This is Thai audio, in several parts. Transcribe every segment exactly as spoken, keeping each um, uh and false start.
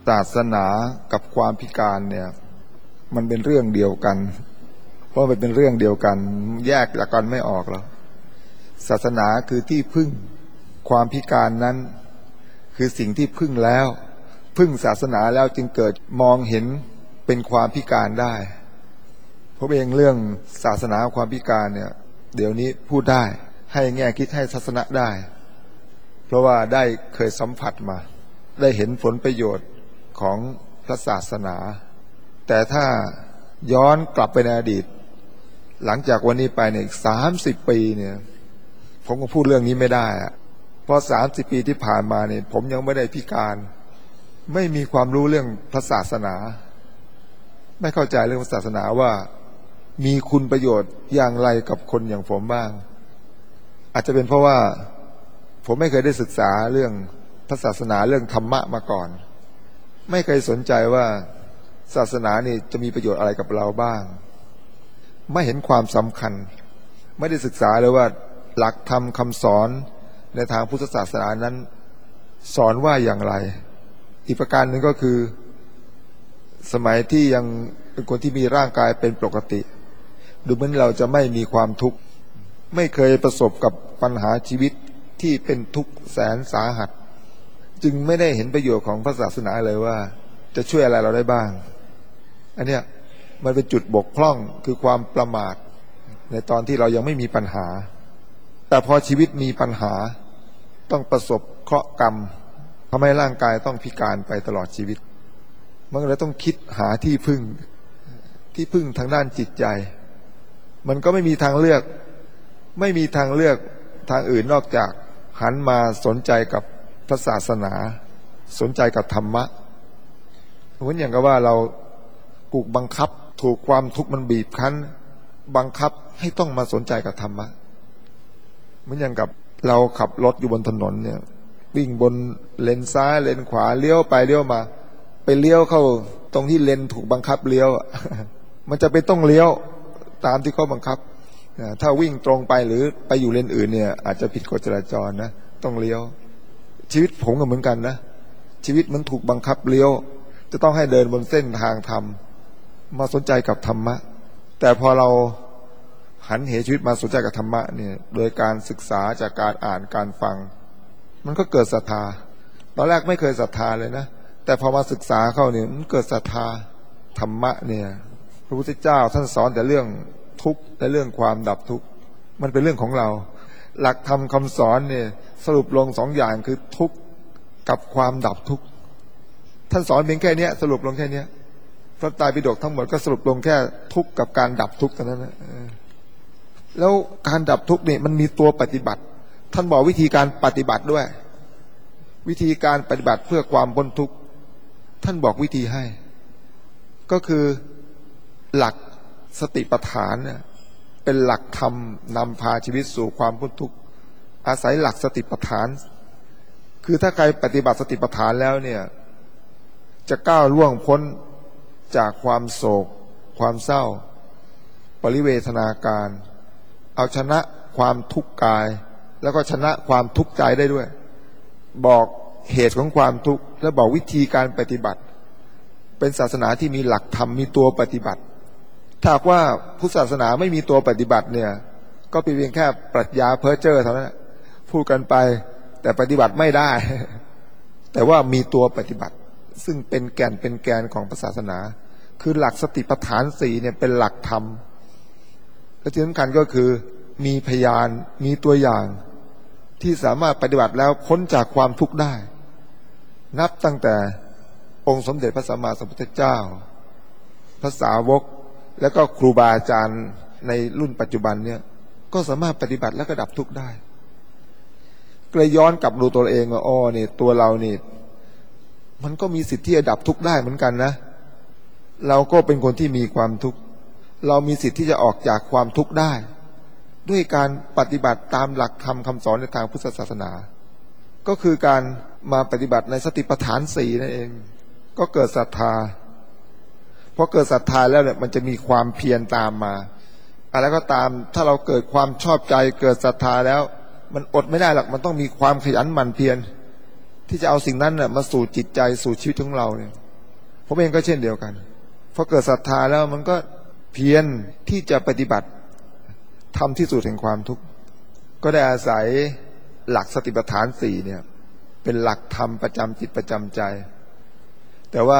ศาสนากับความพิการเนี่ยมันเป็นเรื่องเดียวกันเพราะมันเป็นเรื่องเดียวกันแยกจากกันไม่ออกหรอกศาสนาคือที่พึ่งความพิการนั้นคือสิ่งที่พึ่งแล้วพึ่งศาสนาแล้วจึงเกิดมองเห็นเป็นความพิการได้เพราะเองเรื่องศาสนาความพิการเนี่ยเดี๋ยวนี้พูดได้ให้แง่คิดให้ทัศนะได้เพราะว่าได้เคยสัมผัสมาได้เห็นผลประโยชน์ของพระศาสนาแต่ถ้าย้อนกลับไปในอดีตหลังจากวันนี้ไปเนี่ยอีกสามสิบปีเนี่ยผมก็พูดเรื่องนี้ไม่ได้อะเพราะสามสิบปีที่ผ่านมาเนี่ยผมยังไม่ได้พิการไม่มีความรู้เรื่องพระศาสนาไม่เข้าใจเรื่องศาสนาว่ามีคุณประโยชน์อย่างไรกับคนอย่างผมบ้างอาจจะเป็นเพราะว่าผมไม่เคยได้ศึกษาเรื่องพระศาสนาเรื่องธรรมะมาก่อนไม่เคยสนใจว่าศาสนานี่จะมีประโยชน์อะไรกับเราบ้างไม่เห็นความสำคัญไม่ได้ศึกษาเลยว่าหลักธรรมคำสอนในทางพุทธศาสนานั้นสอนว่าอย่างไรอีกประการหนึ่งก็คือสมัยที่ยังเป็นคนที่มีร่างกายเป็นปกติดูเหมือนเราจะไม่มีความทุกข์ไม่เคยประสบกับปัญหาชีวิตที่เป็นทุกข์แสนสาหัสจึงไม่ได้เห็นประโยชน์ของพระศาสนาเลยว่าจะช่วยอะไรเราได้บ้างอันเนี้ยมันเป็นจุดบกพร่องคือความประมาทในตอนที่เรายังไม่มีปัญหาแต่พอชีวิตมีปัญหาต้องประสบเคราะห์กรรมทำให้ร่างกายต้องพิการไปตลอดชีวิตมันก็เลยต้องคิดหาที่พึ่งที่พึ่งทางด้านจิตใจมันก็ไม่มีทางเลือกไม่มีทางเลือกทางอื่นนอกจากหันมาสนใจกับพระศาสนาสนใจกับธรรมะเหมือนอย่างกับว่าเราถูกบังคับถูกความทุกข์มันบีบคั้นบังคับให้ต้องมาสนใจกับธรรมะเหมือนอย่างกับเราขับรถอยู่บนถนนเนี่ยวิ่งบนเลนซ้ายเลนขวาเลี้ยวไปเลี้ยวมาไปเลี้ยวเข้าตรงที่เลนถูกบังคับเลี้ยว มันจะไปต้องเลี้ยวตามที่เขาบังคับถ้าวิ่งตรงไปหรือไปอยู่เลนอื่นเนี่ยอาจจะผิดกฎจราจรนะต้องเลี้ยวชีวิตผมก็เหมือนกันนะชีวิตมันถูกบังคับเลี้ยวจะต้องให้เดินบนเส้นทางธรรมมาสนใจกับธรรมะแต่พอเราหันเหชีวิตมาสนใจกับธรรมะเนี่ยโดยการศึกษาจากการอ่านการฟังมันก็เกิดศรัทธาตอนแรกไม่เคยศรัทธาเลยนะแต่พอมาศึกษาเข้าเนี่ยมันเกิดศรัทธาธรรมะเนี่ยพระพุทธเจ้าท่านสอนแต่เรื่องทุกข์และเรื่องความดับทุกข์มันเป็นเรื่องของเราหลักธรรมคำสอนเนี่ยสรุปลงสองอย่างคือทุกข์กับความดับทุกข์ท่านสอนเพียงแค่นี้สรุปลงแค่นี้พระไตรปิฎกทั้งหมดก็สรุปลงแค่ทุกข์กับการดับทุกข์เท่านั้นนะแล้วการดับทุกข์เนี่ยมันมีตัวปฏิบัติท่านบอกวิธีการปฏิบัติด้วยวิธีการปฏิบัติเพื่อความพ้นทุกข์ท่านบอกวิธีให้ก็คือหลักสติปัฏฐานเนี่ยเป็นหลักธรรมนำพาชีวิตสู่ความพ้นทุกข์อาศัยหลักสติปัฏฐานคือถ้าใครปฏิบัติสติปัฏฐานแล้วเนี่ยจะก้าวล่วงพ้นจากความโศกความเศร้าปริเวทนาการเอาชนะความทุกข์กายแล้วก็ชนะความทุกข์ใจได้ด้วยบอกเหตุของความทุกข์และบอกวิธีการปฏิบัติเป็นศาสนาที่มีหลักธรรมมีตัวปฏิบัติถ้าว่าพุทธศาสนาไม่มีตัวปฏิบัติเนี่ยก็เป็นเพียงแค่ปรัชญาเพ้อเจ้อเท่านั้นพูดกันไปแต่ปฏิบัติไม่ได้แต่ว่ามีตัวปฏิบัติซึ่งเป็นแก่นเป็นแกนของศาสนาคือหลักสติปัฏฐานสี่เนี่ยเป็นหลักธรรมและที่สำคัญก็คือมีพยานมีตัวอย่างที่สามารถปฏิบัติแล้วพ้นจากความทุกข์ได้นับตั้งแต่องค์สมเด็จพระสัมมาสัมพุทธเจ้าพระสาวกแล้วก็ครูบาอาจารย์ในรุ่นปัจจุบันเนี่ยก็สามารถปฏิบัติแล้วก็ดับทุกข์ได้ก็เลยย้อนกลับดูตัวเองว่าอ๋อนี่ตัวเรานี่มันก็มีสิทธิ์ที่จะดับทุกข์ได้เหมือนกันนะเราก็เป็นคนที่มีความทุกข์เรามีสิทธิ์ที่จะออกจากความทุกข์ได้ด้วยการปฏิบัติตามหลักธรรมคำสอนในทางพุทธศาสนาก็คือการมาปฏิบัติในสติปัฏฐานสี่นั่นเองก็เกิดศรัทธาพอเกิดศรัทธาแล้วเนี่ยมันจะมีความเพียรตามมาอะไรก็ตามถ้าเราเกิดความชอบใจเกิดศรัทธาแล้วมันอดไม่ได้หรอกมันต้องมีความขยันหมั่นเพียรที่จะเอาสิ่งนั้นน่ะมาสู่จิตใจสู่ชีวิตของเราเนี่ยผมเองก็เช่นเดียวกันพอเกิดศรัทธาแล้วมันก็เพียรที่จะปฏิบัติทำที่สุดแห่งความทุกข์ก็ได้อาศัยหลักสติปัฏฐานสี่เนี่ยเป็นหลักธรรมประจำจิตประจำใจแต่ว่า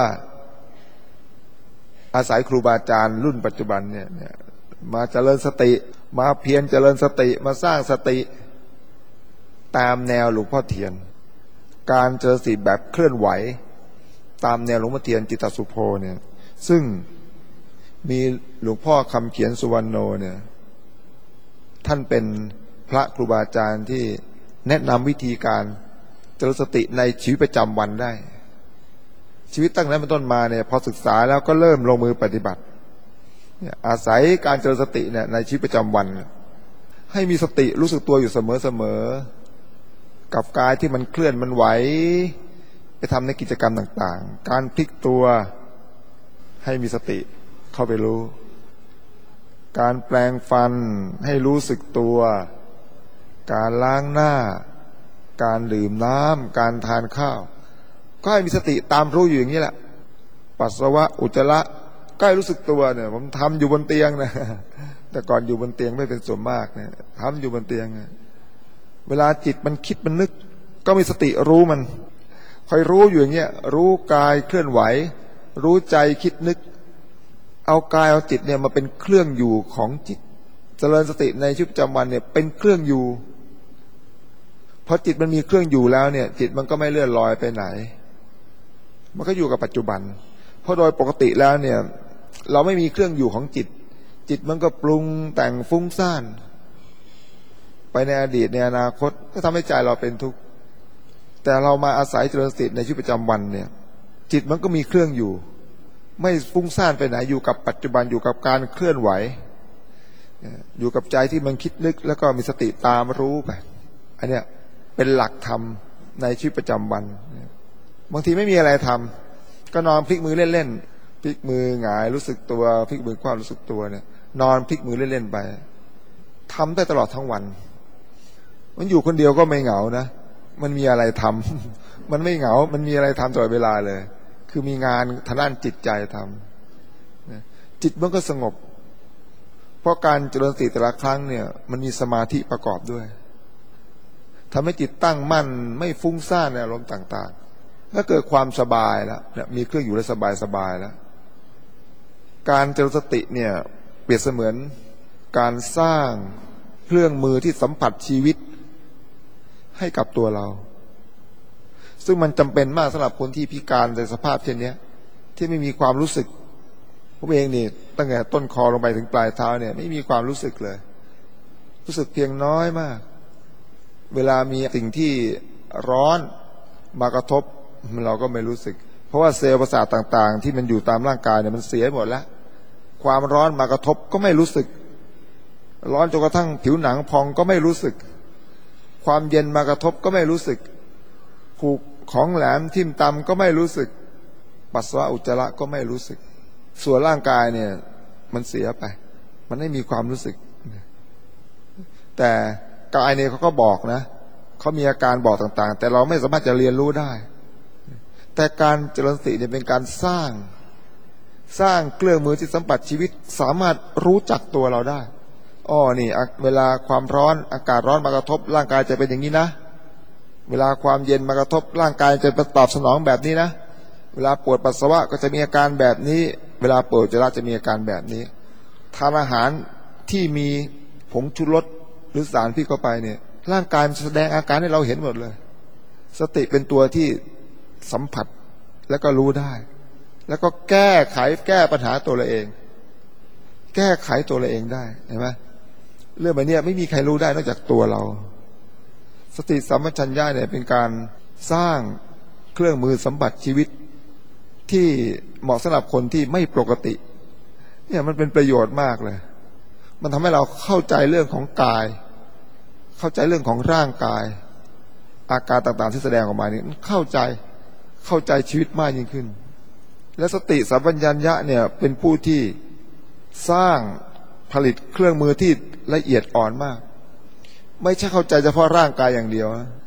อาศัยครูบาอาจารย์รุ่นปัจจุบันเนี่ยมาเจริญสติมาเพียรเจริญสติมาสร้างสติตามแนวหลวงพ่อเทียนการเจริญสติแบบเคลื่อนไหวตามแนวหลวงพ่อเทียนจิตตสุโภเนี่ยซึ่งมีหลวงพ่อคำเขียนสุวรรณโนเนี่ยท่านเป็นพระครูบาอาจารย์ที่แนะนำวิธีการเจริญสติในชีวิตประจำวันได้ชีวิตตั้งแต่เป็นต้นมาเนี่ยพอศึกษาแล้วก็เริ่มลงมือปฏิบัติเนี่ยอาศัยการเจริญสติเนี่ยในชีวิตประจำวันให้มีสติรู้สึกตัวอยู่เสมอๆกับกายที่มันเคลื่อนมันไหวไปทำในกิจกรรมต่างๆการพลิกตัวให้มีสติเข้าไปรู้การแปลงฟันให้รู้สึกตัวการล้างหน้าการดื่มน้ำการทานข้าวก็ให้มีสติตามรู้อยู่อย่างนี้แหละปัสสาวะอุจจาระก็ให้รู้สึกตัวเนี่ยผมทำอยู่บนเตียงนะแต่ก่อนอยู่บนเตียงไม่เป็นส่วนมากเนี่ยทำอยู่บนเตียงเวลาจิตมันคิดมันนึกก็มีสติรู้มันคอยรู้อยู่อย่างเงี้ยรู้กายเคลื่อนไหวรู้ใจคิดนึกเอากายเอาจิตเนี่ยมาเป็นเครื่องอยู่ของจิตเจริญสติในชีวิตประจำวันเนี่ยเป็นเครื่องอยู่พอจิตมันมีเครื่องอยู่แล้วเนี่ยจิตมันก็ไม่เลื่อนลอยไปไหนมันก็อยู่กับปัจจุบันเพราะโดยปกติแล้วเนี่ยเราไม่มีเครื่องอยู่ของจิตจิตมันก็ปรุงแต่งฟุ้งซ่านไปในอดีตในอนาคตก็ทำให้ใจเราเป็นทุกข์แต่เรามาอาศัยเจริญสติในชีวิตประจำวันเนี่ยจิตมันก็มีเครื่องอยู่ไม่ฟุ้งซ่านไปไหนอยู่กับปัจจุบันอยู่กับการเคลื่อนไหวอยู่กับใจที่มันคิดนึกแล้วก็มีสติตามรู้ไปอันเนี้ยเป็นหลักธรรมในชีวิตประจำวันบางทีไม่มีอะไรทำก็นอนพลิกมือเล่นๆพลิกมือหงายรู้สึกตัวพลิกมือคว่ำรู้สึกตัวเนี่ยนอนพลิกมือเล่นๆไปทำได้ตลอดทั้งวันมันอยู่คนเดียวก็ไม่เหงานะมันมีอะไรทำมันไม่เหงามันมีอะไรทำตลอดเวลาเลยคือมีงานทางด้านจิตใจทำจิตมันก็สงบเพราะการเจริญสติแต่ละครั้งเนี่ยมันมีสมาธิประกอบด้วยทำให้จิตตั้งมั่นไม่ฟุ้งซ่านในอารมณ์ต่างๆแล้วเกิดความสบายแล้วเนี่ยมีเครื่องอยู่แล้วสบายสบายแล้วการเจริญสติเนี่ยเปรียบเสมือนการสร้างเครื่องมือที่สัมผัสชีวิตให้กับตัวเราซึ่งมันจำเป็นมากสำหรับคนที่พิการในสภาพเช่นนี้ที่ไม่มีความรู้สึกผมเองนี่ตั้งแต่ต้นคอลงไปถึงปลายเท้าเนี่ยไม่มีความรู้สึกเลยรู้สึกเพียงน้อยมากเวลามีสิ่งที่ร้อนมากระทบเราก็ไม่รู้สึกเพราะว่าเซลล์ประสาทต่างๆที่มันอยู่ตามร่างกายเนี่ยมันเสียหมดแล้วความร้อนมากระทบก็ไม่รู้สึกร้อนจนกระทั่งผิวหนังพองก็ไม่รู้สึกความเย็นมากระทบก็ไม่รู้สึกถูกของแหลมทิ่มตำก็ไม่รู้สึกปัสสาวะอุจจาระก็ไม่รู้สึกส่วนร่างกายเนี่ยมันเสียไปมันไม่มีความรู้สึกแต่กายเนี่ยเขาก็บอกนะเขามีอาการบอกต่างๆแต่เราไม่สามารถจะเรียนรู้ได้แต่การเจริญสติเนี่ยเป็นการสร้างสร้างเครื่องมือที่สัมผัสชีวิตสามารถรู้จักตัวเราได้อ้อนี่เวลาความร้อนอากาศร้อนมากระทบร่างกายจะเป็นอย่างนี้นะเวลาความเย็นมากระทบร่างกายจะตอบสนองแบบนี้นะเวลาปวดปัสสาวะก็จะมีอาการแบบนี้เวลาปวดอุจจาระจะมีอาการแบบนี้ทานอาหารที่มีผงชูรสหรือสารพิษเข้าไปเนี่ยร่างกายมันแสดงอาการให้เราเห็นหมดเลยสติเป็นตัวที่สัมผัสแล้วก็รู้ได้แล้วก็แก้ไขแก้ปัญหาตัวเราเองแก้ไขตัวเราเองได้เห็นไหมเรื่องแบบนี้ไม่มีใครรู้ได้นอกจากตัวเราสติสัมปชัญญะเนี่ยเป็นการสร้างเครื่องมือสัมผัสชีวิตที่เหมาะสำหรับคนที่ไม่ปกติเนี่ยมันเป็นประโยชน์มากเลยมันทำให้เราเข้าใจเรื่องของกายเข้าใจเรื่องของร่างกายอาการต่างๆที่แสดงออกมานี่เข้าใจเข้าใจชีวิตมากยิ่งขึ้นและสติสัมปชัญญะเนี่ยเป็นผู้ที่สร้างผลิตเครื่องมือที่ละเอียดอ่อนมากไม่ใช่เข้าใจเฉพาะร่างกายอย่างเดียวนะ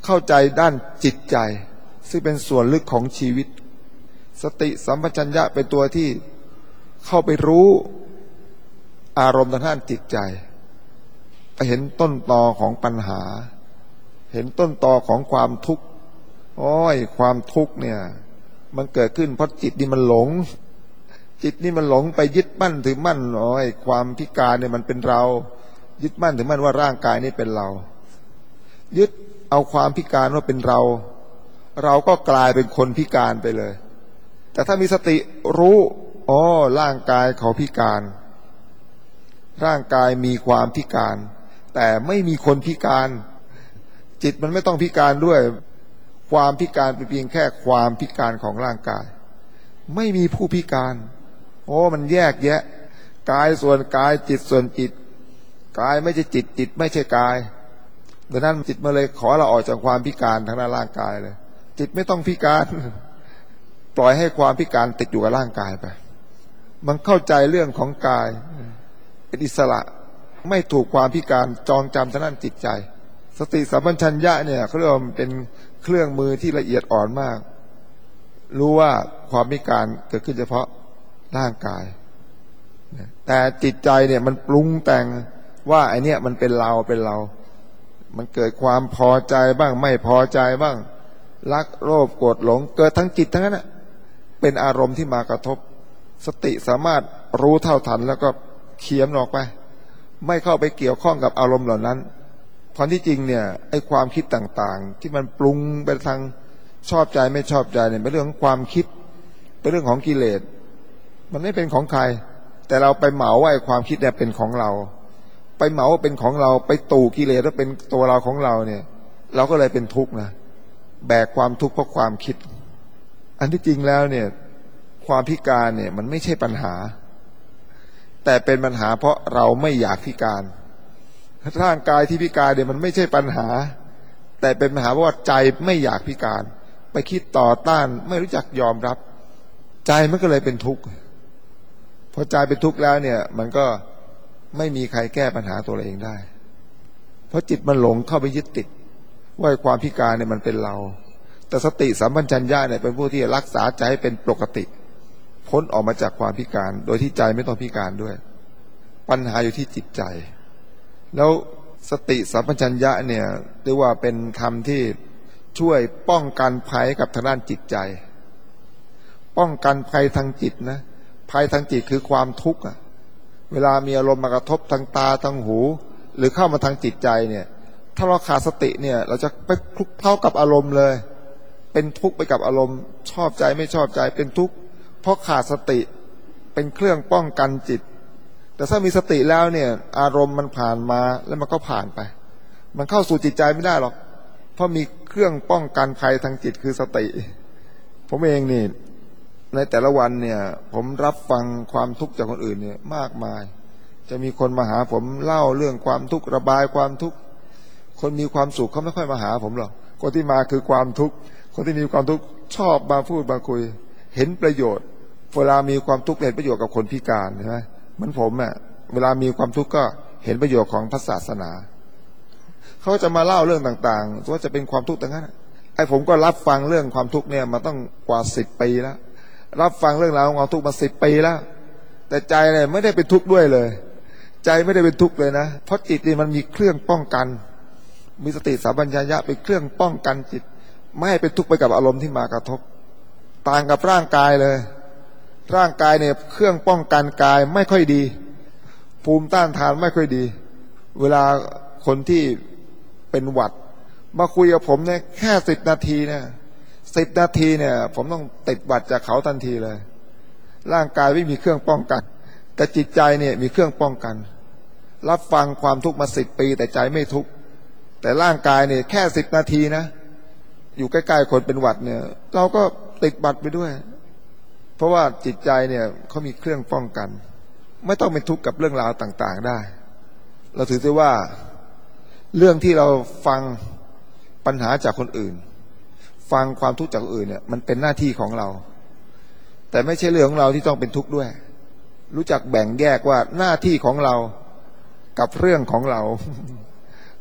เข้าใจด้านจิตใจซึ่งเป็นส่วนลึกของชีวิตสติสัมปชัญญะเป็นตัวที่เข้าไปรู้อารมณ์ทางด้านจิตใจไปเห็นต้นตอของปัญหาเห็นต้นตอของความทุกข์โอ้ยความทุกข์เนี่ยมันเกิดขึ้นเพราะจิตนี่มันหลงจิตนี่มันหลงไปยึดมั่นถือมั่นโอ้ยความพิการเนี่ยมันเป็นเรายึดมั่นถือมั่นว่าร่างกายนี่เป็นเรายึดเอาความพิการว่าเป็นเราเราก็กลายเป็นคนพิการไปเลยแต่ถ้ามีสติรู้อ๋อร่างกายเขาพิการร่างกายมีความพิการแต่ไม่มีคนพิการจิตมันไม่ต้องพิการด้วยความพิการเป็นเพียงแค่ความพิการของร่างกายไม่มีผู้พิการโอ้มันแยกแยะกายส่วนกายจิตส่วนจิตกายไม่ใช่จิตจิตไม่ใช่กายดังนั้นจิตมาเลยขอเราออกจากความพิการทางด้านร่างกายเลยจิตไม่ต้องพิการปล่อยให้ความพิการติดอยู่กับร่างกายไปมันเข้าใจเรื่องของกายเป็นอิสระไม่ถูกความพิการจองจำทางด้านจิตใจสติสัมปชัญญะเนี่ยเขาเรียกว่าเป็นเครื่องมือที่ละเอียดอ่อนมากรู้ว่าความพิการเกิดขึ้นเฉพาะร่างกายแต่จิตใจเนี่ยมันปรุงแต่งว่าไอเนี้ยมันเป็นเราเป็นเรามันเกิดความพอใจบ้างไม่พอใจบ้างรักโลภโกรธหลงเกิดทั้งจิตทั้งนั้นเป็นอารมณ์ที่มากระทบสติสามารถรู้เท่าทันแล้วก็เขียมออกไปไม่เข้าไปเกี่ยวข้องกับอารมณ์เหล่านั้นเพราะที่จริงเนี่ยไอ้ความคิดต่างๆที่มันปรุงไปทางชอบใจไม่ชอบใจเนี่ยเป็นเรื่องของความคิดเป็นเรื่องของกิเลสมันไม่เป็นของใครแต่เราไปเหมาว่าไอ้ความคิดเนี่ยเป็นของเราไปเหมาว่าเป็นของเราไปตู่กิเลสว่าเป็นตัวเราของเราเนี่ยเราก็เลยเป็นทุกข์นะแบกความทุกข์เพราะความคิดอันที่จริงแล้วเนี่ยความพิการเนี่ยมันไม่ใช่ปัญหาแต่เป็นปัญหาเพราะเราไม่อยากพิการร่างกายที่พิการเนี่ยมันไม่ใช่ปัญหาแต่เป็นปัญหาเพราะว่าใจไม่อยากพิการไปคิดต่อต้านไม่รู้จักยอมรับใจมันก็เลยเป็นทุกข์พอใจเป็นทุกข์แล้วเนี่ยมันก็ไม่มีใครแก้ปัญหาตัวเองได้เพราะจิตมันหลงเข้าไปยึดติดว่าความพิการเนี่ยมันเป็นเราแต่สติสัมปชัญญะเนี่ยเป็นผู้ที่รักษาใจให้เป็นปกติพ้นออกมาจากความพิการโดยที่ใจไม่ต้องพิการด้วยปัญหาอยู่ที่จิตใจแล้วสติสัมปชัญญะเนี่ยเรียกว่าเป็นธรรมที่ช่วยป้องกันภัยกับทางด้านจิตใจป้องกันภัยทางจิตนะภัยทางจิตคือความทุกข์อ่ะเวลามีอารมณ์มากระทบทางตาทางหูหรือเข้ามาทางจิตใจเนี่ยถ้าเราขาดสติเนี่ยเราจะไปคลุกเคล้ากับอารมณ์เลยเป็นทุกข์ไปกับอารมณ์ชอบใจไม่ชอบใจเป็นทุกข์เพราะขาดสติเป็นเครื่องป้องกันจิตแต่ถ้ามีสติแล้วเนี่ยอารมณ์มันผ่านมาแล้วมันก็ผ่านไปมันเข้าสู่จิตใจไม่ได้หรอกเพราะมีเครื่องป้องกันภัยทางจิตคือสติผมเองนี่ในแต่ละวันเนี่ยผมรับฟังความทุกข์จากคนอื่นเนี่ยมากมายจะมีคนมาหาผมเล่าเรื่องความทุกข์ระบายความทุกข์คนมีความสุขเขาไม่ค่อยมาหาผมหรอกคนที่มาคือความทุกข์คนที่มีความทุกข์ชอบมาพูดมาคุยเห็นประโยชน์เวลามีความทุกข์เห็นประโยชน์กับคนพิการใช่ไหมเหมือนผมอ่ะเวลามีความทุกข์ก็เห็นประโยชน์ของพระศาสนาเขาจะมาเล่าเรื่องต่างๆว่าจะเป็นความทุกข์ต่างๆไอ้ผมก็รับฟังเรื่องความทุกข์เนี่ยมาต้องกว่าสิบปีแล้วรับฟังเรื่องราวของความทุกข์มาสิบปีแล้วแต่ใจเนี่ยไม่ได้เป็นทุกข์ด้วยเลยใจไม่ได้เป็นทุกข์เลยนะเพราะจิตนี่มันมีเครื่องป้องกันมีสติสัมปชัญญะเป็นเครื่องป้องกันจิตไม่ให้เป็นทุกข์ไปกับอารมณ์ที่มากระทบต่างกับร่างกายเลยร่างกายเนี่ยเครื่องป้องกันกายไม่ค่อยดีภูมิต้านทานไม่ค่อยดีเวลาคนที่เป็นหวัดมาคุยกับผมเนี่ยแค่สิบนาทีเนี่ยสิบนาทีเนี่ยผมต้องติดหวัดจากเขาทันทีเลยร่างกายไม่มีเครื่องป้องกันแต่จิตใจเนี่ยมีเครื่องป้องกันรับฟังความทุกข์มาสิบปีแต่ใจไม่ทุกข์แต่ร่างกายเนี่ยแค่สิบนาทีนะอยู่ใกล้ๆคนเป็นหวัดเนี่ยเราก็ติดหวัดไปด้วยเพราะว่าจิตใจเนี่ยเขามีเครื่องป้องกันไม่ต้องเป็นทุกข์กับเรื่องราวต่างๆได้เราถือได้ว่าเรื่องที่เราฟังปัญหาจากคนอื่นฟังความทุกข์จากคนอื่นเนี่ยมันเป็นหน้าที่ของเราแต่ไม่ใช่เรื่องของเราที่ต้องเป็นทุกข์ด้วยรู้จักแบ่งแยกว่าหน้าที่ของเรากับเรื่องของเรา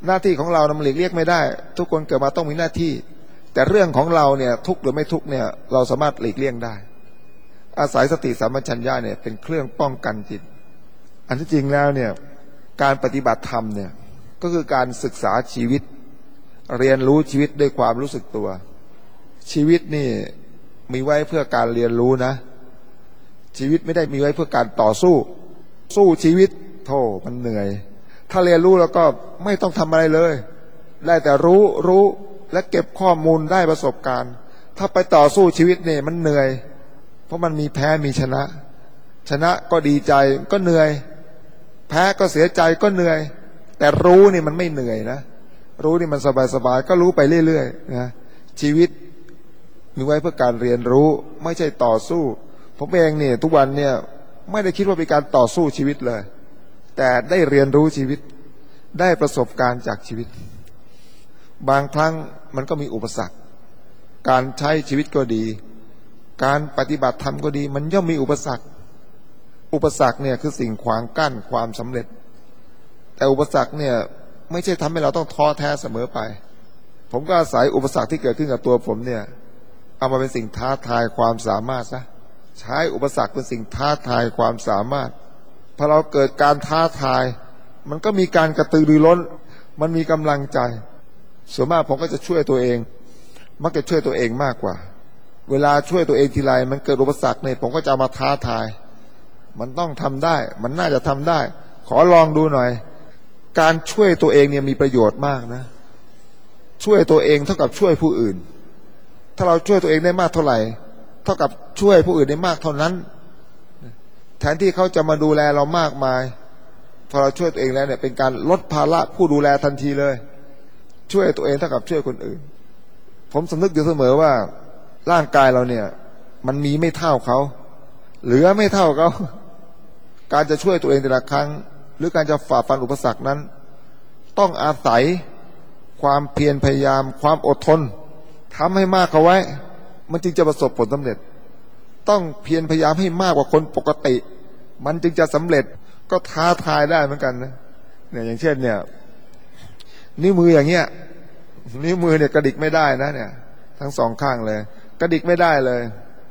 หน้าที่ของเรามันหลีกเลี่ยงไม่ได้ทุกคนเกิดมาต้องมีหน้าที่แต่เรื่องของเราเนี่ยทุกข์หรือไม่ทุกข์เนี่ยเราสามารถหลีกเลี่ยงได้อาศัยสติสัมปชัญญะเนี่ยเป็นเครื่องป้องกันจิตอันที่จริงแล้วเนี่ยการปฏิบัติธรรมเนี่ยก็คือการศึกษาชีวิตเรียนรู้ชีวิตด้วยความรู้สึกตัวชีวิตนี่มีไว้เพื่อการเรียนรู้นะชีวิตไม่ได้มีไว้เพื่อการต่อสู้สู้ชีวิตโธ่มันเหนื่อยถ้าเรียนรู้แล้วก็ไม่ต้องทำอะไรเลยได้แต่รู้รู้และเก็บข้อมูลได้ประสบการณ์ถ้าไปต่อสู้ชีวิตเนี่ยมันเหนื่อยเพราะมันมีแพ้มีชนะชนะก็ดีใจก็เหนื่อยแพ้ก็เสียใจก็เหนื่อยแต่รู้นี่มันไม่เหนื่อยนะรู้นี่มันสบายๆก็รู้ไปเรื่อยๆนะชีวิตมีไว้เพื่อการเรียนรู้ไม่ใช่ต่อสู้ผมเองเนี่ยทุกวันเนี่ยไม่ได้คิดว่าเป็นการต่อสู้ชีวิตเลยแต่ได้เรียนรู้ชีวิตได้ประสบการณ์จากชีวิตบางครั้งมันก็มีอุปสรรคการใช้ชีวิตก็ดีการปฏิบัติธรรมก็ดีมันย่อมมีอุปสรรคอุปสรรคเนี่ยคือสิ่งขวางกั้นความสำเร็จแต่อุปสรรคเนี่ยไม่ใช่ทำให้เราต้องท้อแท้เสมอไปผมก็อาศัยอุปสรรคที่เกิดขึ้นกับตัวผมเนี่ยเอามาเป็นสิ่งท้าทายความสามารถซะใช้อุปสรรคเป็นสิ่งท้าทายความสามารถพอเราเกิดการท้าทายมันก็มีการกระตือรือร้นมันมีกำลังใจส่วนมากผมก็จะช่วยตัวเองมักจะช่วยตัวเองมากกว่าเวลาช่วยตัวเองทีไรมันเกิดอุปสรรคเนี่ยผมก็จะมาท้าทายมันต้องทำได้มันน่าจะทำได้ขอลองดูหน่อยการช่วยตัวเองเนี่ยมีประโยชน์มากนะช่วยตัวเองเท่ากับช่วยผู้อื่นถ้าเราช่วยตัวเองได้มากเท่าไหร่เท่ากับช่วยผู้อื่นได้มากเท่านั้นแทนที่เขาจะมาดูแลเรามากมายพอเราช่วยตัวเองแล้วเนี่ยเป็นการลดภาระผู้ดูแลทันทีเลยช่วยตัวเองเท่ากับช่วยคนอื่นผมสำนึกอยู่เสมอว่าร่างกายเราเนี่ยมันมีไม่เท่าเขาเหลือไม่เท่าเขาการจะช่วยตัวเองแต่ละครั้งหรือการจะฝ่าฟันอุปสรรคนั้นต้องอาศัยความเพียรพยายามความอดทนทำให้มากเขาไว้มันจึงจะประสบผลสำเร็จต้องเพียรพยายามให้มากกว่าคนปกติมันจึงจะสำเร็จก็ท้าทายได้เหมือนกันนะเนี่ยอย่างเช่นเนี่ยนิ้วมืออย่างเงี้ยนิ้วมือเนี่ยกระดิกไม่ได้นะเนี่ยทั้งสองข้างเลยกระดิกไม่ได้เลย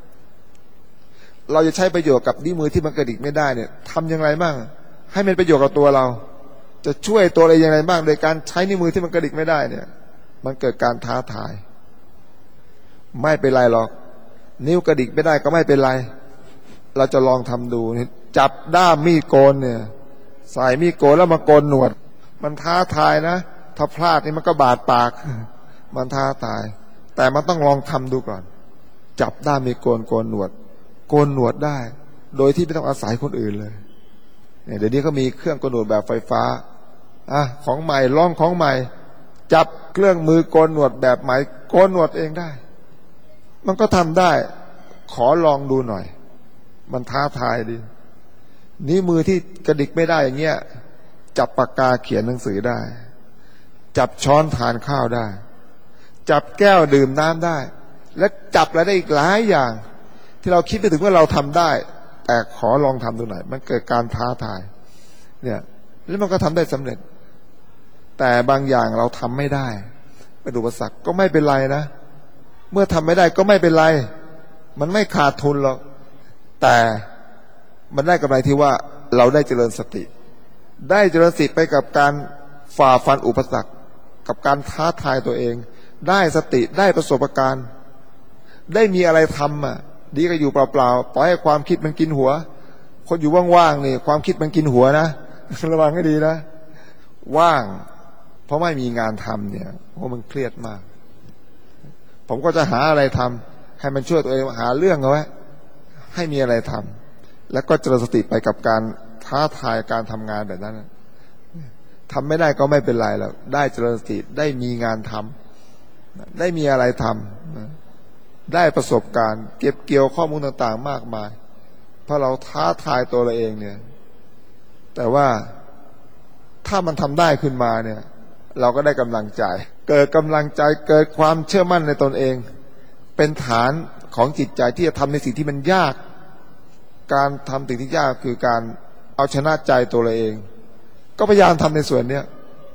เราจะใช้ประโยชน์กับนิ้วมือที่มันกระดิกไม่ได้เนี่ยทำอย่างไรบ้างให้มันประโยชน์กับตัวเราจะช่วยตัวอะไรอย่างไรบ้างโดยการใช้นิ้วมือที่มันกระดิกไม่ได้เนี่ยมันเกิดการท้าทายไม่เป็นไรหรอกนิ้วกระดิกไม่ได้ก็ไม่เป็นไรเราจะลองทำดูจับด้ามมีดโกนเนี่ยใส่มีดโกนแล้วมาโกนหนวดมันท้าทายนะถ้าพลาดนี่มันก็บาดปากมันท้าทายแต่มันต้องลองทำดูก่อนจับด้ามมีดโกนโกนหนวดโกนหนวดได้โดยที่ไม่ต้องอาศัยคนอื่นเลยเนี่ยเดี๋ยวนี้ก็มีเครื่องโกนหนวดแบบไฟฟ้าอ่ะของใหม่ลองของใหม่จับเครื่องมือโกนหนวดแบบใหม่โกนหนวดเองได้มันก็ทำได้ขอลองดูหน่อยมันท้าทายดีนี่มือที่กระดิกไม่ได้อย่างเงี้ยจับปากกาเขียนหนังสือได้จับช้อนทานข้าวได้จับแก้วดื่มน้ำได้และจับอะไรได้อีกหลายอย่างที่เราคิดไปถึงว่าเราทำได้แต่ขอลองทำดูหน่อยมันเกิดการท้าทายเนี่ยแล้วมันก็ทำได้สำเร็จแต่บางอย่างเราทำไม่ได้เป็นอุปสรรคก็ไม่เป็นไรนะเมื่อทำไม่ได้ก็ไม่เป็นไรมันไม่ขาดทุนหรอกแต่มันได้กำไรที่ว่าเราได้เจริญสติได้เจริญสติไปกับการฝ่าฟันอุปสรรคกับการท้าทายตัวเองได้สติได้ประสบการณ์ได้มีอะไรทำอ่ะดีก็อยู่เปล่าๆปล่อยให้ความคิดมันกินหัวคนอยู่ว่างๆนี่ความคิดมันกินหัวนะระวังให้ดีนะว่างเพราะไม่มีงานทำเนี่ยเพราะมันเครียดมากผมก็จะหาอะไรทำให้มันช่วยตัวเองหาเรื่องเอาไว้ให้มีอะไรทำแล้วก็เจริญสติไปกับการท้าทายการทำงานแบบนั้นทำไม่ได้ก็ไม่เป็นไรแล้วได้เจริญสติได้มีงานทำได้มีอะไรทำได้ประสบการณ์เก็บเกี่ยวข้อมูลต่างๆมากมายเพราะเราท้าทายตัวเราเองเนี่ยแต่ว่าถ้ามันทำได้ขึ้นมาเนี่ยเราก็ได้กำลังใจเกิดกำลังใจเกิดความเชื่อมั่นในตนเองเป็นฐานของจิตใจที่จะทำในสิ่งที่มันยากการทำสิ่งที่ยากคือการเอาชนะใจตัวเราเองก็พยายามทำในส่วนเนี้ย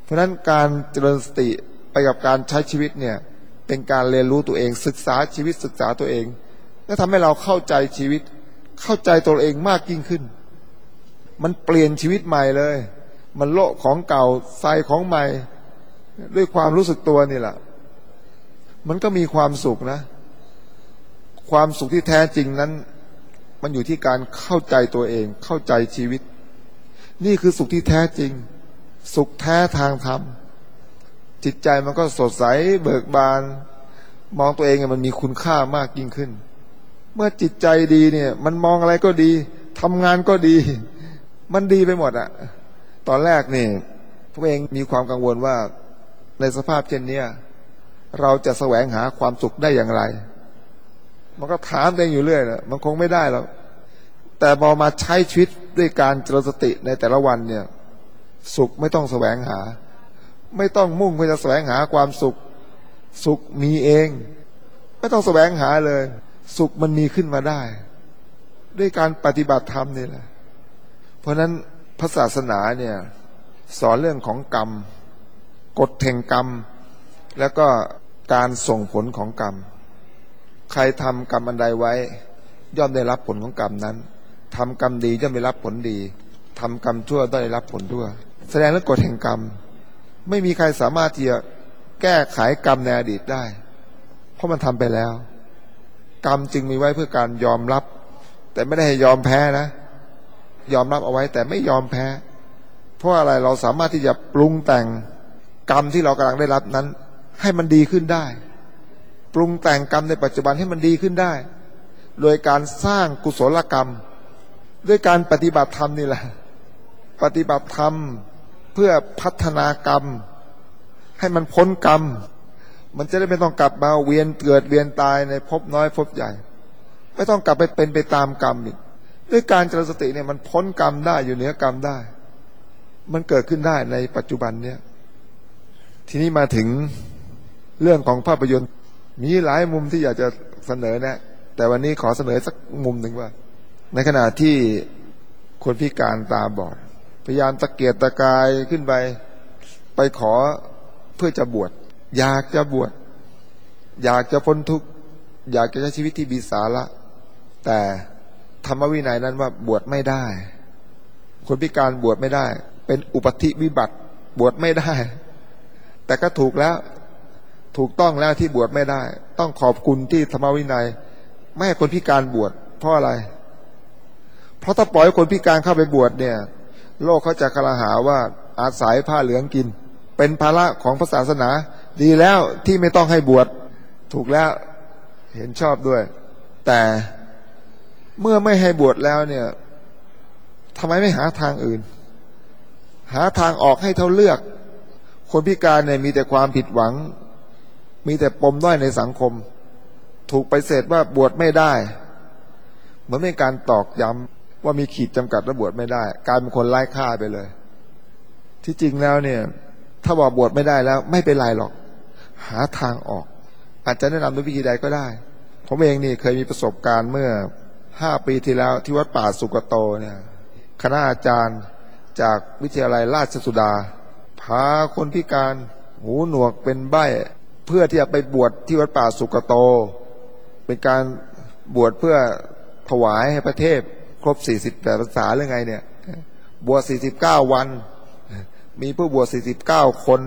ราะฉะนั้นการเจริญสติไปกับการใช้ชีวิตเนี่ยเป็นการเรียนรู้ตัวเองศึกษาชีวิตศึกษาตัวเองและทำให้เราเข้าใจชีวิตเข้าใจตัวเองมากยิ่งขึ้นมันเปลี่ยนชีวิตใหม่เลยมันโละของเก่าใส่ของใหม่ด้วยความรู้สึกตัวนี่แหละมันก็มีความสุขนะความสุขที่แท้จริงนั้นมันอยู่ที่การเข้าใจตัวเองเข้าใจชีวิตนี่คือสุขที่แท้จริงสุขแท้ทางธรรมจิตใจมันก็สดใสเบิกบานมองตัวเองมันมีคุณค่ามากยิ่งขึ้นเมื่อจิตใจดีเนี่ยมันมองอะไรก็ดีทำงานก็ดีมันดีไปหมดอะตอนแรกนี่ผมเองมีความกังวลว่าในสภาพเช่นนี้เราจะแสวงหาความสุขได้อย่างไรมันก็ถามตัวเองอยู่เรื่อยนะมันคงไม่ได้หรอกแต่พอมาใช้ชีวิตด้วยการเจริญสติในแต่ละวันเนี่ยสุขไม่ต้องแสวงหาไม่ต้องมุ่งไปจะแสวงหาความสุขสุขมีเองไม่ต้องแสวงหาเลยสุขมันมีขึ้นมาได้ด้วยการปฏิบัติธรรมนี่แหละเพราะนั้นพระศาสนาเนี่ยสอนเรื่องของกรรมกฎแห่งกรรมแล้วก็การส่งผลของกรรมใครทำกรรมอันใดไว้ย่อมได้รับผลของกรรมนั้นทำกรรมดีย่อมได้รับผลดีทำกรรมชั่วได้รับผลชั่วแสดงเรื่องกฎแห่งกรรมไม่มีใครสามารถที่จะแก้ไขกรรมในอดีตได้เพราะมันทำไปแล้วกรรมจึงมีไว้เพื่อการยอมรับแต่ไม่ได้ให้ยอมแพ้นะยอมรับเอาไว้แต่ไม่ยอมแพ้เพราะอะไรเราสามารถที่จะปรุงแต่งกรรมที่เรากำลังได้รับนั้นให้มันดีขึ้นได้ปรุงแต่งกรรมในปัจจุบันให้มันดีขึ้นได้โดยการสร้างกุศลกรรมด้วยการปฏิบัติธรรมนี่แหละปฏิบัติธรรมเพื่อพัฒนากรรมให้มันพ้นกรรมมันจะได้ไม่ต้องกลับมาเวียนเกิดเวียนตายในภพน้อยภพใหญ่ไม่ต้องกลับไปเป็นไปตามกรรมอีกด้วยการเจริญสติเนี่ยมันพ้นกรรมได้อยู่เหนือกรรมได้มันเกิดขึ้นได้ในปัจจุบันเนี่ยทีนี้มาถึงเรื่องของภาพยนตร์มีหลายมุมที่อยากจะเสนอนะแต่วันนี้ขอเสนอสักมุมหนึ่งว่าในขณะที่คนพิการตาบอดพยายามตะเกียกตะกายขึ้นไปไปขอเพื่อจะบวชอยากจะบวชอยากจะพ้นทุกข์อยากจะใช้ชีวิตที่มีสาระแต่ธรรมวินัยนั้นว่าบวชไม่ได้คนพิการบวชไม่ได้เป็นอุปัติวิบัติบวชไม่ได้แต่ก็ถูกแล้วถูกต้องแล้วที่บวชไม่ได้ต้องขอบคุณที่ธรรมวินัยไม่ให้คนพิการบวชเพราะอะไรเพราะถ้าปล่อยให้คนพิการเข้าไปบวชเนี่ยโลกเขาจะกล่าวหาว่าอาศัยผ้าเหลืองกินเป็นภาระของพระศาสนาดีแล้วที่ไม่ต้องให้บวชถูกแล้วเห็นชอบด้วยแต่เมื่อไม่ให้บวชแล้วเนี่ยทำไมไม่หาทางอื่นหาทางออกให้เท่าเลือกคนพิการเนี่ยมีแต่ความผิดหวังมีแต่ปมด้อยในสังคมถูกไปเสดว่าบวชไม่ได้เหมือนเป็นการตอกย้ำว่ามีขีดจำกัดและบวชไม่ได้กลายเป็นคนไร้ค่าไปเลยที่จริงแล้วเนี่ยถ้าบอกบวชไม่ได้แล้วไม่เป็นไรหรอกหาทางออกอาจจะแนะนำด้วยวิธีใดก็ได้ผมเองนี่เคยมีประสบการณ์เมื่อห้าปีที่แล้วที่วัดป่าสุกโตเนี่ยคณะอาจารย์จากวิทยาลัยราชสุดาพาคนพิการหูหนวกเป็นใบ้เพื่อที่จะไปบวชที่วัดป่าสุกโตเป็นการบวชเพื่อถวายให้พระเทพครบสี่สิบแปดพรรษาหรือไงเนี่ยบวชสี่สิบเก้าวันมีผู้บวชสี่สิบเก้าคน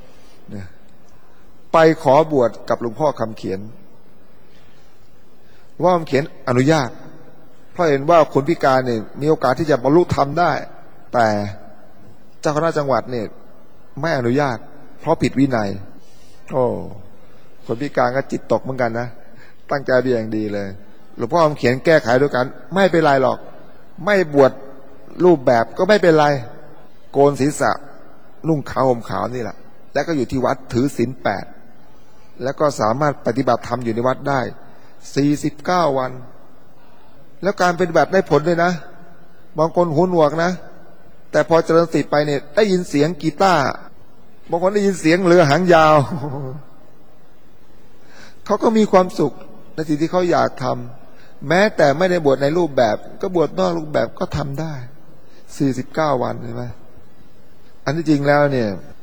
ไปขอบวชกับหลวงพ่อคำเขียนหลวงพ่อคำเขียนอนุญาตเพราะเห็นว่าคนพิการเนี่ยมีโอกาสที่จะบรรลุธรรมได้แต่เจ้าคณะจังหวัดเนี่ยไม่อนุญาตเพราะผิดวินัยโอ้คนพิการก็จิตตกเหมือนกันนะตั้งใจเป็นอย่างดีเลยหลวงพ่อคำเขียนแก้ไขด้วยกันไม่เป็นไรหรอกไม่บวชรูปแบบก็ไม่เป็นไรโกนศีรษะนุ่งขาวห่มขาวนี่แหละแล้วก็อยู่ที่วัดถือศีลแปดแล้วก็สามารถปฏิบัติธรรมอยู่ในวัดได้สี่สิบเก้าวันแล้วการปฏิบัติได้ผลเลยนะบางคนหูหนวกนะแต่พอเจริญสติไปเนี่ยได้ยินเสียงกีตาร์บางคนได้ยินเสียงเรือหางยาวเขาก็มีความสุขในสิ่งที่เขาอยากทำแม้แต่ไม่ได้บวชในรูปแบบก็บวชนอกรูปแบบก็ทำได้สี่สิบเก้าวันใช่ไหมอันที่จริงแล้วเนี่ย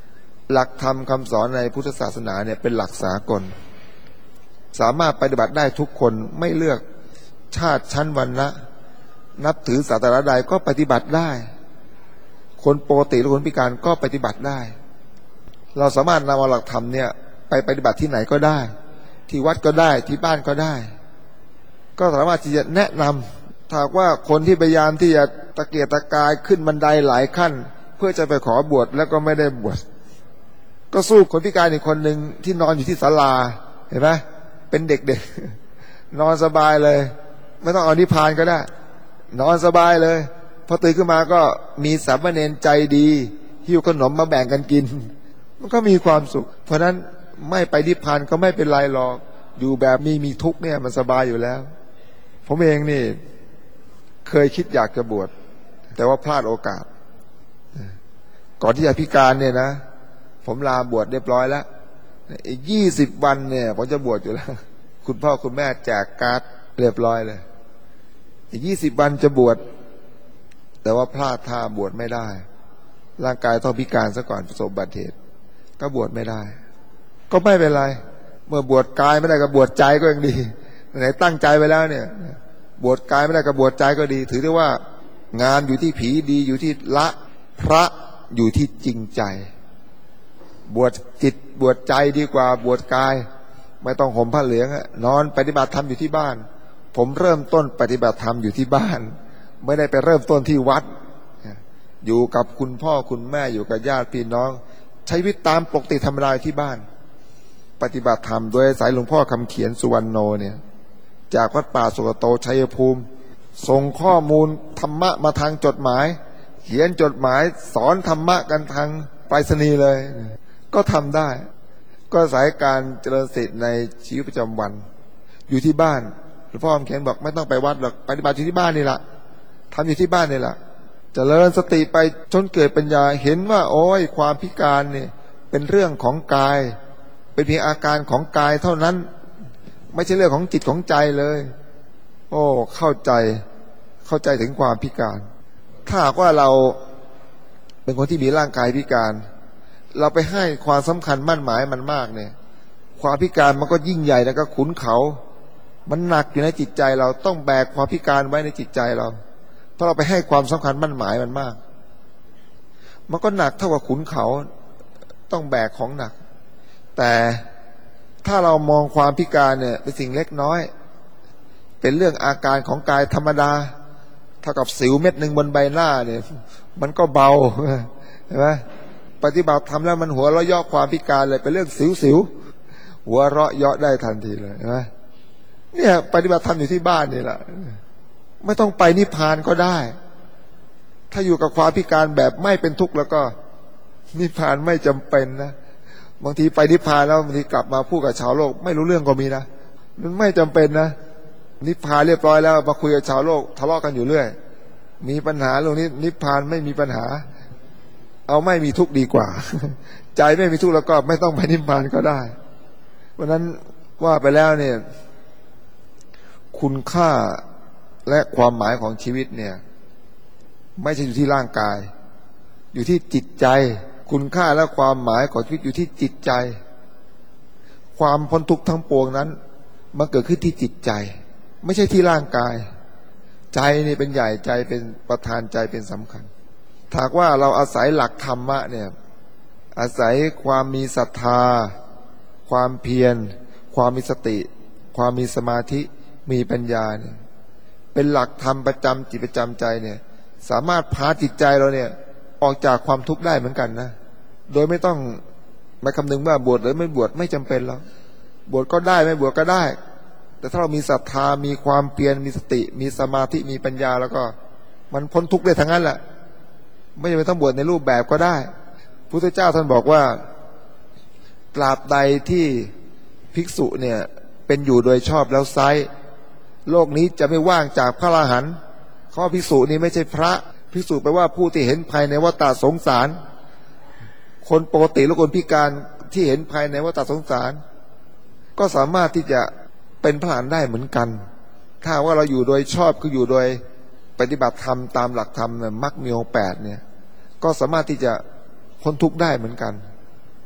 หลักธรรมคำสอนในพุทธศาสนาเนี่ยเป็นหลักสากลสามารถปฏิบัติได้ทุกคนไม่เลือกชาติชั้นวรรณะนับถือศาสนาใดก็ปฏิบัติได้คนปกติหรือคนพิการก็ปฏิบัติได้เราสามารถนำเอาหลักธรรมเนี่ยไปปฏิบัติที่ไหนก็ได้ที่วัดก็ได้ที่บ้านก็ได้ก็สามารถที่จะแนะนำถ้าว่าคนที่พยายามที่จะตะเกียกตะกายขึ้นบันไดหลายขั้นเพื่อจะไปขอบวชแล้วก็ไม่ได้บวชก็สู้คนพิการอีกคนหนึ่งที่นอนอยู่ที่ศาลาเห็นไหมเป็นเด็กๆนอนสบายเลยไม่ต้องเอานิพพานก็ได้นอนสบายเลยพอตื่นขึ้นมาก็มีสามเณรใจดีหิ้วขนมมาแบ่งกันกินมันก็มีความสุขเพราะนั้นไม่ไปนิพพานก็ไม่เป็นไรหรอกอยู่แบบมีมีทุกข์เนี่ยมันสบายอยู่แล้วผมเองนี่เคยคิดอยากจะบวชแต่ว่าพลาดโอกาสก่อนที่จะพิการเนี่ยนะผมลาบวชเรียบร้อยแล้วอีกยี่สิบวันเนี่ยผมจะบวชอยู่แล้วคุณพ่อคุณแม่แจกการ์ดเรียบร้อยเลยอีกยี่สิบวันจะบวชแต่ว่าพลาดท่าบวชไม่ได้ร่างกายต้องพิการซะก่อนประสบอุบัติเหตุก็บวชไม่ได้ก็ไม่เป็นไรเมื่อบวชกายไม่ได้ก็บวชใจก็ยังดีไหนตั้งใจไว้แล้วเนี่ยบวชกายไม่ได้ก็บวชใจก็ดีถือได้ว่างานอยู่ที่ผีดีอยู่ที่ละพระอยู่ที่จริงใจบวชจิตบวชใจดีกว่าบวชกายไม่ต้องห่มผ้าเหลืองนอนปฏิบัติธรรมอยู่ที่บ้านผมเริ่มต้นปฏิบัติธรรมอยู่ที่บ้านไม่ได้ไปเริ่มต้นที่วัดอยู่กับคุณพ่อคุณแม่อยู่กับญาติพี่น้องใช้ชีวิตตามปกติธรรมดาที่บ้านปฏิบัติธรรมโดยสายหลวงพ่อคำเขียนสุวรรณโนเนี่ยจากวัดป่าสุกโตชัยภูมิส่งข้อมูลธรรมะมาทางจดหมายเขียนจดหมายสอนธรรมะกันทางไปรษณีย์เลยก็ทำได้ก็สายการเจริญสติในชีวิตประจำวันอยู่ที่บ้านหลวงพ่อคำเขียนบอกไม่ต้องไปวัดหรอกปฏิบัติอยู่ที่บ้านนี่แหละทำอยู่ที่บ้านนี่แหละเจริญสติไปจนเกิดปัญญาเห็นว่าโอ้ยความพิการเนี่ยเป็นเรื่องของกายเป็นเพียงอาการของกายเท่านั้นไม่ใช่เรื่องของจิตของใจเลยโอ้เข้าใจเข้าใจถึงความพิการถ้าหากว่าเราเป็นคนที่มีร่างกายพิการเราไปให้ความสำคัญมั่นหมายมันมากเนี่ยความพิการมันก็ยิ่งใหญ่แล้วก็ขุนเขามันหนักอยู่ในจิตใจเราต้องแบกความพิการไว้ในจิตใจเราเพราะเราไปให้ความสำคัญมั่นหมายมันมากมันก็หนักเท่ากับขุนเขาต้องแบกของหนักแต่ถ้าเรามองความพิการเนี่ยเป็นสิ่งเล็กน้อยเป็นเรื่องอาการของกายธรรมดาเท่ากับสิวเม็ดหนึ่งบนใบหน้าเนี่ยมันก็เบาเห็นไหมปฏิบัติทำแล้วมันหัวเราะเยาะความพิการเลยเป็นเรื่องสิวๆหัวเราะเยาะได้ทันทีเลยเห็นไหมเนี่ยปฏิบัติธรรมอยู่ที่บ้านนี่แหละไม่ต้องไปนิพพานก็ได้ถ้าอยู่กับความพิการแบบไม่เป็นทุกข์แล้วก็นิพพานไม่จำเป็นนะบางทีไปนิพพานแล้วบางทีกลับมาพูดกับชาวโลกไม่รู้เรื่องก็มีนะมันไม่จำเป็นนะนิพพานเรียบร้อยแล้วมาคุยกับชาวโลกทะเลาะกันอยู่เรื่อยมีปัญหาเรื่องนี้นิพพานไม่มีปัญหาเอาไม่มีทุกข์ดีกว่าใจไม่มีทุกข์แล้วก็ไม่ต้องไปนิพพานก็ได้เพราะนั้นว่าไปแล้วเนี่ยคุณค่าและความหมายของชีวิตเนี่ยไม่ใช่อยู่ที่ร่างกายอยู่ที่จิตใจคุณค่าและความหมายของชีวิตอยู่ที่จิตใจความพ้นทุกข์ทั้งปวงนั้นมันเกิดขึ้นที่จิตใจไม่ใช่ที่ร่างกายใจนี่เป็นใหญ่ใจเป็นประธานใจเป็นสำคัญถ้าว่าเราอาศัยหลักธรรมะเนี่ยอาศัยความมีศรัทธาความเพียรความมีสติความมีสมาธิมีปัญญาเนี่ยเป็นหลักธรรมประจำจิตประจำใจเนี่ยสามารถพาจิตใจเราเนี่ยออกจากความทุกข์ได้เหมือนกันนะโดยไม่ต้องมาคำนึงว่าบวชหรือไม่บวชไม่จำเป็นหรอกบวชก็ได้ไม่บวชก็ได้แต่ถ้าเรามีศรัทธามีความเพียรมีสติมีสมาธิมีปัญญาแล้วก็มันพ้นทุกข์ได้ทั้งนั้นแหละไม่จำเป็นต้องบวชในรูปแบบก็ได้พุทธเจ้าท่านบอกว่าตราบใดที่ภิกษุเนี่ยเป็นอยู่โดยชอบแล้วไซร้โลกนี้จะไม่ว่างจากพระอรหันต์ข้อภิกษุนี้ไม่ใช่พระภิกษุแปลว่าผู้ที่เห็นภายในวัฏสงสารคนปกติและคนพิการที่เห็นภายในวัฏสงสารก็สามารถที่จะเป็นพระอรหันต์ได้เหมือนกันถ้าว่าเราอยู่โดยชอบคืออยู่โดยปฏิบัติธรรมตามหลักธรรมเนี่ยมรรคมีองค์แปดเนี่ยก็สามารถที่จะพ้นทุกข์ได้เหมือนกัน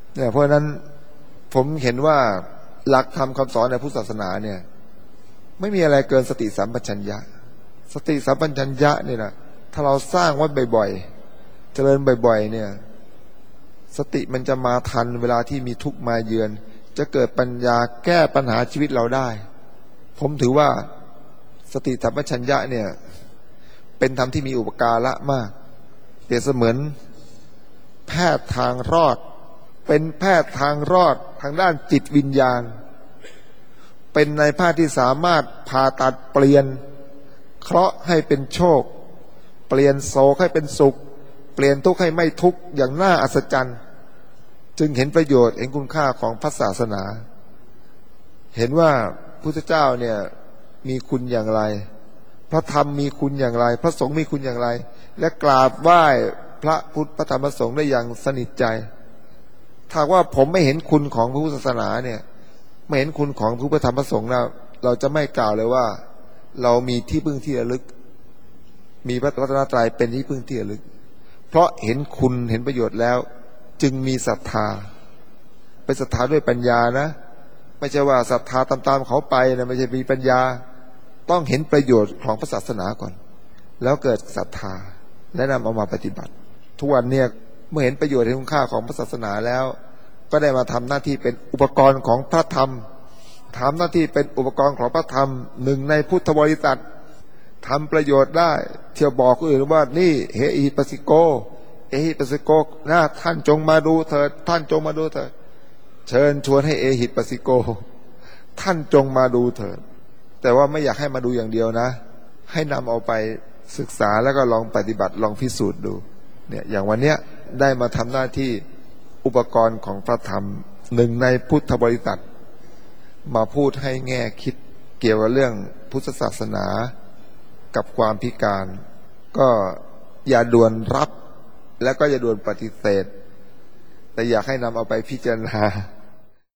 เนี่ยเพราะฉะนั้นผมเห็นว่าหลักธรรมคำสอนในพุทธศาสนาเนี่ยไม่มีอะไรเกินสติสัมปชัญญะสติสัมปชัญญะเนี่ยนะถ้าเราสร้างไว้บ่อยๆเจริญบ่อยๆเนี่ยสติมันจะมาทันเวลาที่มีทุกข์มาเยือนจะเกิดปัญญาแก้ปัญหาชีวิตเราได้ผมถือว่าสติสัมปชัญญะเนี่ยเป็นธรรมที่มีอุปการะมากเปรียบเสมือนแพทย์ทางรอดเป็นแพทย์ทางรอดทางด้านจิตวิญญาณเป็นนายแพทย์ที่สามารถผ่าตัดเปลี่ยนเคราะห์ให้เป็นโชคเปลี่ยนโศกให้เป็นสุขเปลี่ยนทุกข์ให้ไม่ทุกข์อย่างน่าอัศจรรย์จึงเห็นประโยชน์เห็นคุณค่าของพระศาสนาเห็นว่าพุทธเจ้าเนี่ยมีคุณอย่างไรพระธรรมมีคุณอย่างไรพระสงฆ์มีคุณอย่างไรและกราบไหว้พระพุทธพระธรรมพระสงฆ์ได้อย่างสนิทใจถ้าว่าผมไม่เห็นคุณของพระพุทธศาสนาเนี่ยไม่เห็นคุณของพระพุทธธรรมพระสงฆ์นะเราจะไม่กล่าวเลยว่าเรามีที่พึ่งที่ระลึกมีพระรัตนตรัยเป็นที่พึ่งที่ระลึกเพราะเห็นคุณเห็นประโยชน์แล้วจึงมีศรัทธาเป็นศรัทธาด้วยปัญญานะไม่ใช่ว่าศรัทธาตามๆเขาไปนะไม่ใช่มีปัญญาต้องเห็นประโยชน์ของพระศาสนาก่อนแล้วเกิดศรัทธาและนำเอามาปฏิบัติทุกวันเนี่ยเมื่อเห็นประโยชน์เห็นคุณค่าของพระศาสนาแล้วก็ได้มาทำหน้าที่เป็นอุปกรณ์ของพระธรรมทำหน้าที่เป็นอุปกรณ์ของพระธรรมหนึ่งในพุทธบริษัททำประโยชน์ได้เที่ยวบอกคนอื่นว่านี่เฮอิปัสสิโกเอหิปัสสิโกนะท่านจงมาดูเถิดท่านจงมาดูเถิดเชิญชวนให้เอหิปัสสิโกท่านจงมาดูเถิดแต่ว่าไม่อยากให้มาดูอย่างเดียวนะให้นำเอาไปศึกษาแล้วก็ลองปฏิบัติลองพิสูจน์ดูเนี่ยอย่างวันเนี้ยได้มาทำหน้าที่อุปกรณ์ของพระธรรมหนึ่งในพุทธบริษัทมาพูดให้แง่คิดเกี่ยวกับเรื่องพุทธศาสนากับความพิการก็อย่าด่วนรับและก็อย่าด่วนปฏิเสธแต่อยากให้นำเอาไปพิจารณา